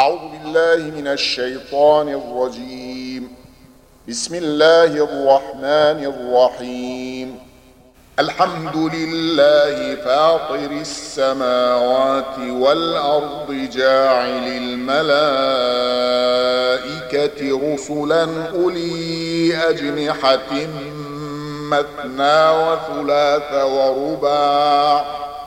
أعوذ بالله من الشيطان الرجيم. بسم الله الرحمن الرحيم. الحمد لله فاطر السماوات والأرض جاعل الملائكة رسلا أولي أجنحة مثنى وثلاث ورباع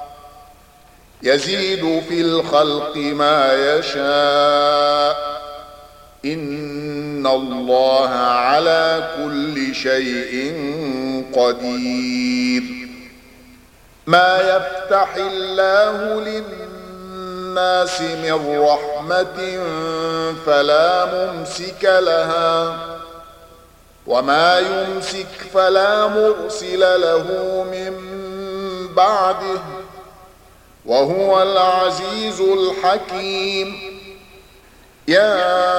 يزيد في الخلق ما يشاء إن الله على كل شيء قدير. ما يفتح الله للناس من رحمة فلا ممسك لها وما يمسك فلا مرسل له من بعده وهو العزيز الحكيم. يا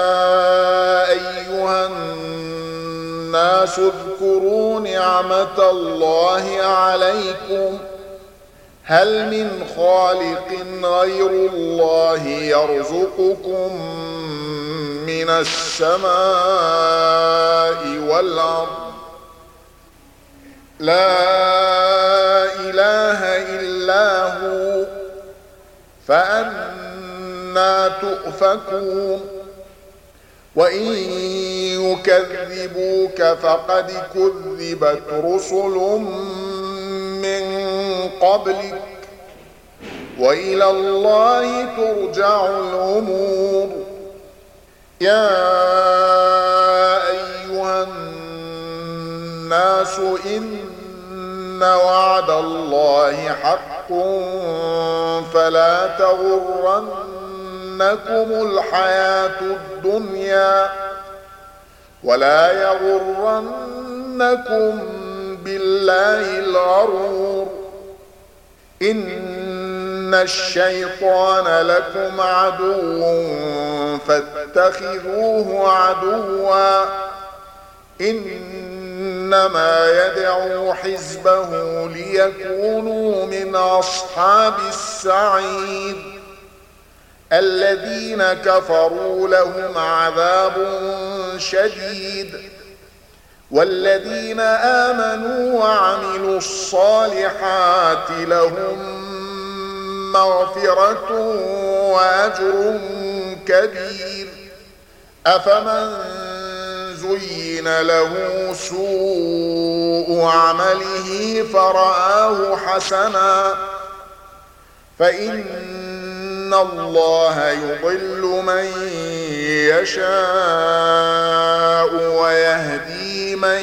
أيها الناس اذكروا نعمة الله عليكم هل من خالق غير الله يرزقكم من السماء والأرض لا إله إلا هو فأنى تؤفكون. وإن يكذبوك فقد كذبت رسل من قبلك وإلى الله ترجع الأمور. يا أيها الناس إن وعد الله حق فلا تغرنكم الحياة الدنيا ولا يغرنكم بالله الغرور. إن الشيطان لكم عدو فاتخذوه عدوا إنما يدعو حزبه ليكونوا من أصحاب السعير. الذين كفروا لهم عذاب شديد والذين آمنوا وعملوا الصالحات لهم مغفرة وأجر كبير. أفمن زين له سوء عمله فرآه حسنا فإن الله يضل من يشاء ويهدي من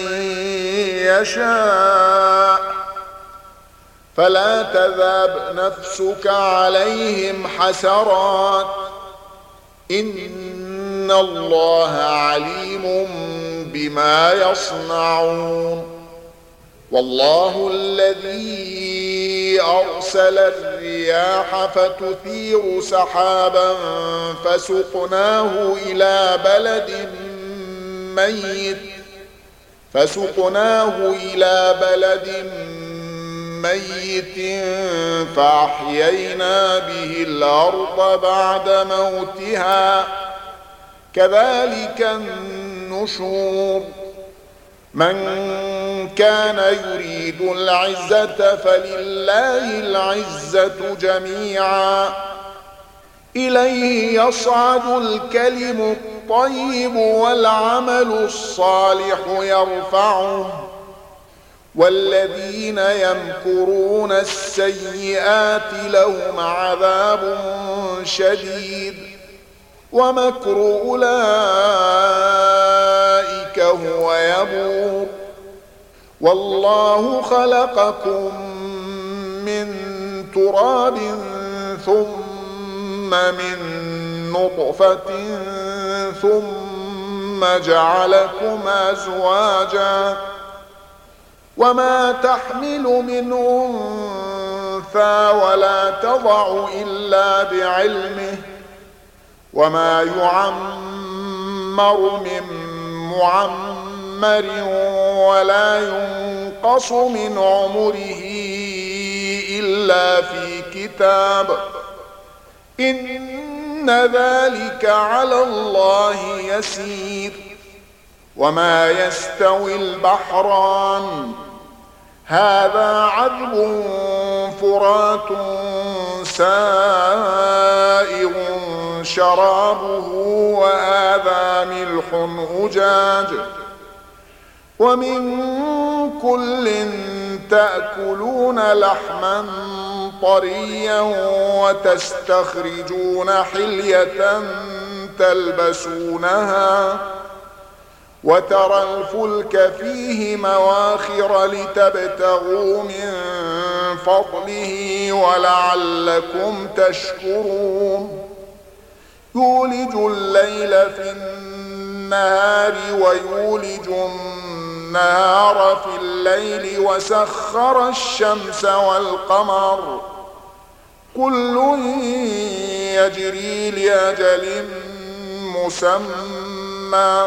يشاء فلا تذهب نفسك عليهم حسرات إن الله عليم بما يصنعون. والله الذي أرسل الرياح فتثير سحابا فسقناه إلى بلد ميت فأحيينا به الأرض بعد موتها كذلك النشور. من كان يريد العزة فلله العزة جميعا إليه يصعد الكلم الطيب والعمل الصالح يرفعه والذين يمكرون السيئات لهم عذاب شديد ومكر أولئك هو يبور. والله خلقكم من تراب ثم من نطفة ثم جعلكم أزواجا وما تحمل من أنثى ولا تضع إلا بعلمه وما يعمر من معمر ولا ينقص من عمره إلا في كتاب إن ذلك على الله يسير. وما يستوي البحران هذا عذب فرات سائغ شرابه وهذا ملح أجاج ومن كل تأكلون لحما طريا وتستخرجون حلية تلبسونها وترى الفلك فيه مواخر لتبتغوا من فضله ولعلكم تشكرون. يولج الليل في النهار ويولج النهار في الليل وسخر الشمس والقمر كل يجري لأجل مسمى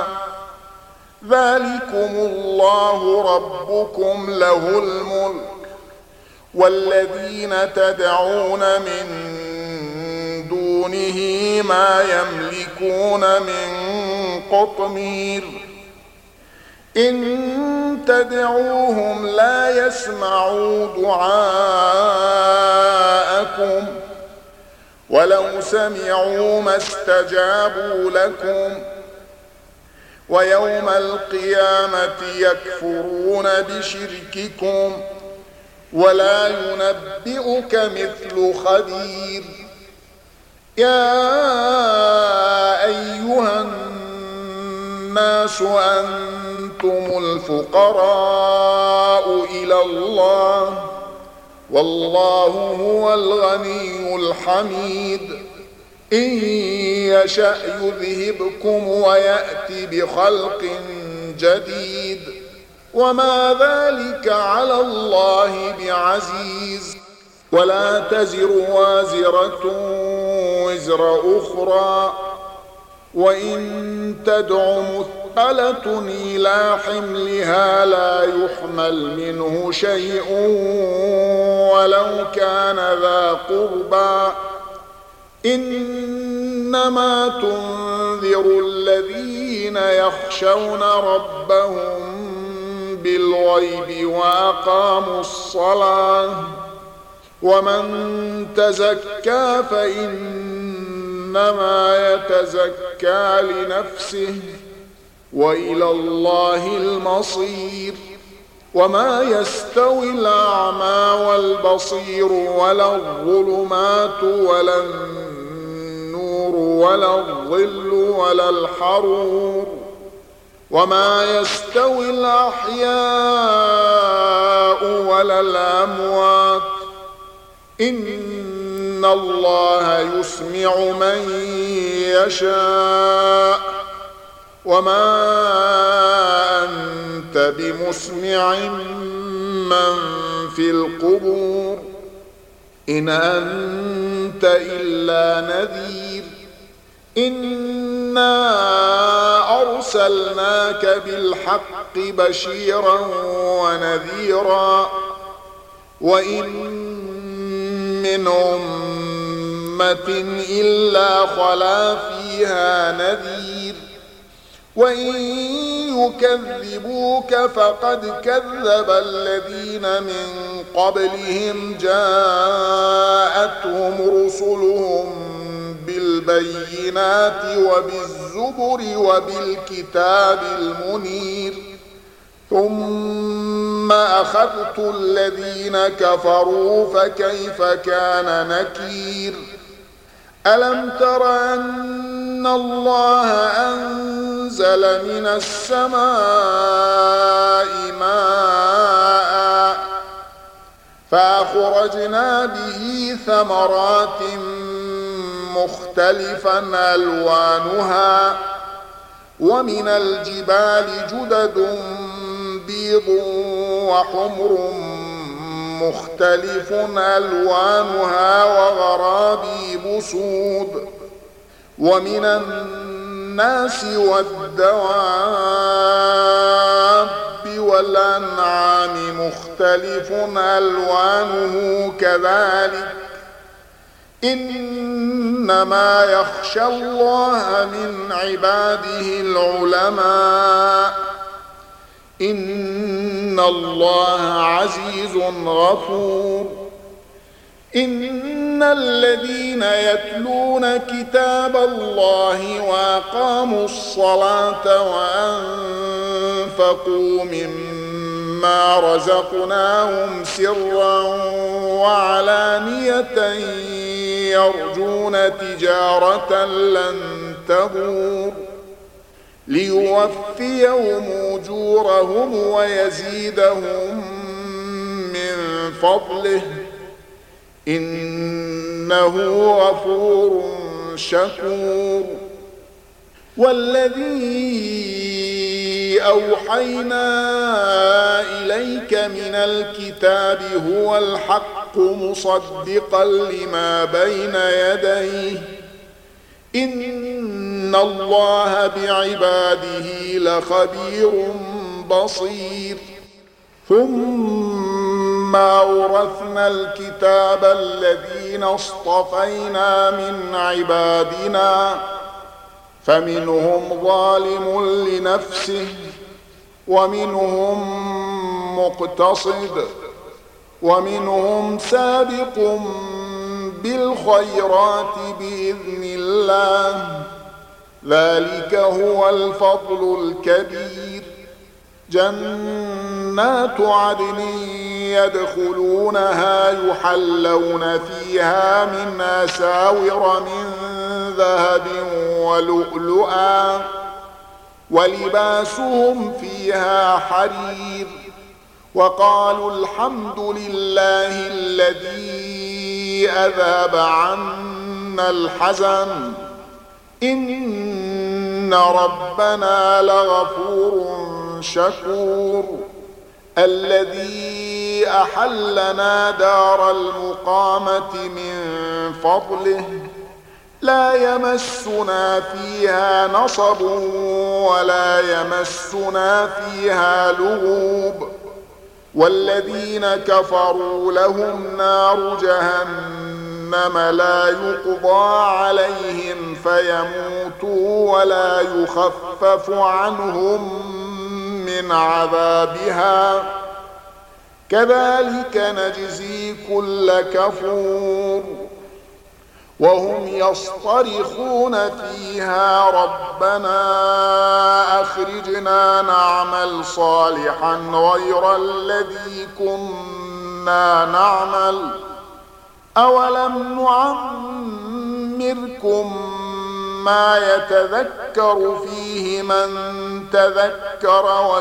ذلكم الله ربكم له الملك والذين تدعون من دونه ما يملكون من قطمير إن تدعوهم لا يسمعوا دعاءكم ولو سمعوا ما استجابوا لكم ويوم القيامة يكفرون بشرككم ولا ينبئك مثل خبير. يا أيها الناس أنتم الفقراء إلى الله والله هو الغني الحميد. إن يشأ يذهبكم ويأتي بخلق جديد وما ذلك على الله بعزيز. ولا تزر وازرة وزر أخرى وإن تدع مثقلة إلى حملها لا يحمل منه شيء ولو كان ذا قربى إنما تنذر الذين يخشون ربهم بالغيب وأقاموا الصلاة ومن تزكى فإنما يتزكى لنفسه وإلى الله المصير. وما يستوي الأعمى والبصير ولا الظلمات ولا النور ولا الظل ولا الحرور وما يستوي الأحياء ولا الأموات إن الله يسمع من يشاء وما أنت بمسمع من في القبور إن أنت إلا نذير. إنا أرسلناك بالحق بشيرا ونذيرا وإن من أمة إلا خلا فيها نذير وإن يكذبوك فقد كذب الذين من قبلهم جاءتهم رسلهم بالبينات وبالزبر وبالكتاب المنير ثم أخذت الذين كفروا فكيف كان نكير. ألم تر أن الله أنزل من السماء ماء فأخرجنا به ثمرات مختلفا ألوانها ومن الجبال جدد بيض وحمر مختلف ألوانها وغرابيب سود ومن الناس والدواب والأنعام مختلف ألوانه إنما يخشى الله من عباده العلماء إن الله عزيز غفور إن الذين يتلون كتاب الله وأقاموا الصلاة وأنفقوا مما رزقناهم سرا وعلانية يرجون تجارة لن تبور ليوفيهم أجورهم ويزيدهم من فضله إنه غفور شكور والذي أوحينا إليك من الكتاب هو الحق مصدقا لما بين يديه إن الله بعباده لخبير بصير ثم أورثنا الكتاب الذين اصطفينا من عبادنا فمنهم ظالم لنفسه ومنهم مقتصد ومنهم سابق بالخيرات بإذن الله ذلك هو الفضل الكبير جنات عدن يدخلونها يحلون فيها من أساور من ذهب ولؤلؤا ولباسهم فيها حرير وقالوا الحمد لله الذي أذهب عنا الحزن إن ربنا لغفور شكور الذي أحلنا دار المقامة من فضله لا يمسنا فيها نصب ولا يمسنا فيها لغوب والذين كفروا لهم نار جهنم لا يقضى عليهم فيموتوا ولا يخفف عنهم من عذابها كذلك نجزي كل كفور وهم يصطرخون فيها ربنا أخرجنا نعمل صالحا غير الذي كنا نعمل أولم نعمركم ما يتذكر فيه من تذكر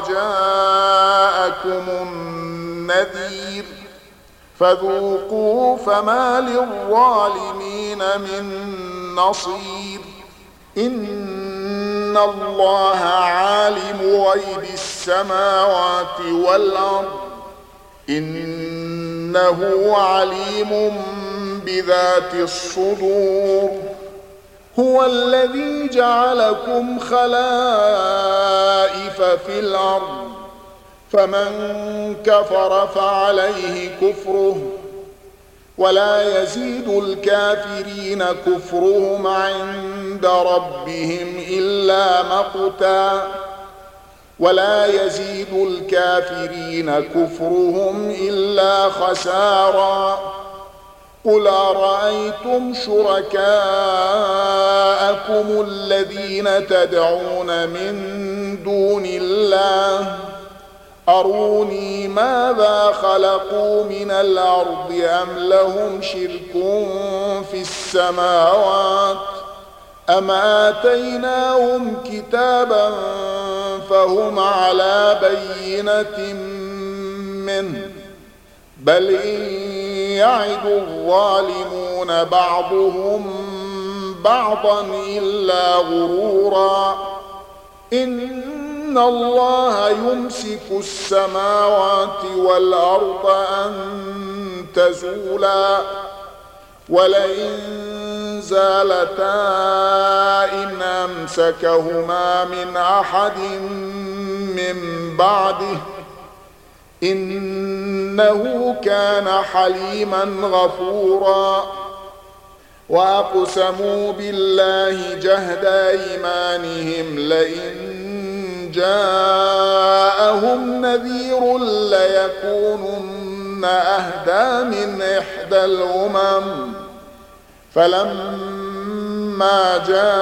وجاءكم النذير فذوقوا فما للظالمين من نصير إن الله عالم غيب السماوات والأرض إنه عليم بذات الصدور هو الذي جعلكم خلائف في الأرض فمن كفر فعليه كفره ولا يزيد الكافرين كفرهم عند ربهم إلا مقتا ولا يزيد الكافرين كفرهم إلا خسارا قل أرأيتم شركاءكم الذين تدعون من دون الله أروني ماذا خلقوا من الأرض أم لهم شرك في السماوات أم آتيناهم كتابا فهم على بينة منه بل إن يعد الظالمون بعضهم بعضا إلا غرورا إن الله يمسك السماوات والأرض أن تزولا ولئن زالتا إن أمسكهما من أحد من بعده إنه كان حليما غفورا وأقسموا بالله جهد أيمانهم لئن جاءهم نذير ليكونن أهدى من إحدى الأمم فلما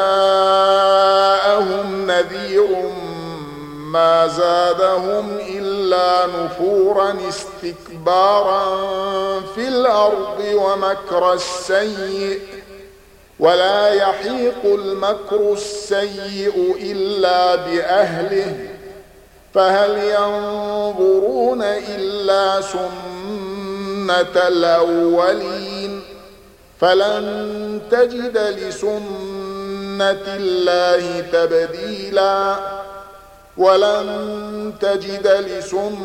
جاءهم نذير ما زادهم إلا نفورا استكبارا في الأرض ومكر السيء ولا يحيق المكر السيء إلا بأهله فهل ينظرون إلا سنة الأولين فلن تجد لسنة الله تبديلا ولن تجد لسنة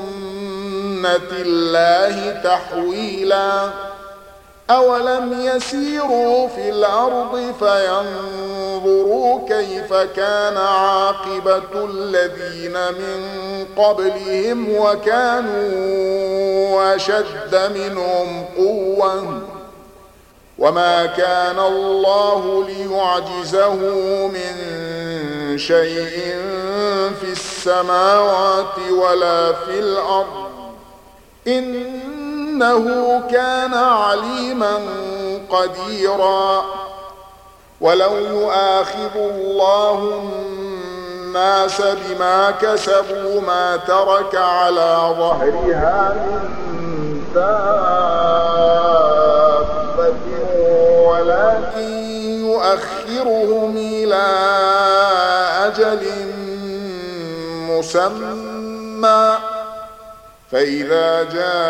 الله تحويلا أولم يسيروا في الأرض فينظروا كيف كان عاقبة الذين من قبلهم وكانوا أشد منهم قوة وما كان الله ليعجزه من شيء في السماوات ولا في الأرض إنه كان عليما قديرا ولو يؤاخذ الله الناس بما كسبوا ما ترك على ظهرها من دابة ولكن يؤخرهم إلى أجل مسمى فإذا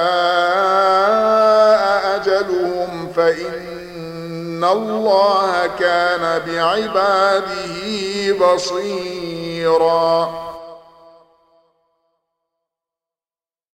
جاء أجلهم فإن الله كان بعباده بصيرا.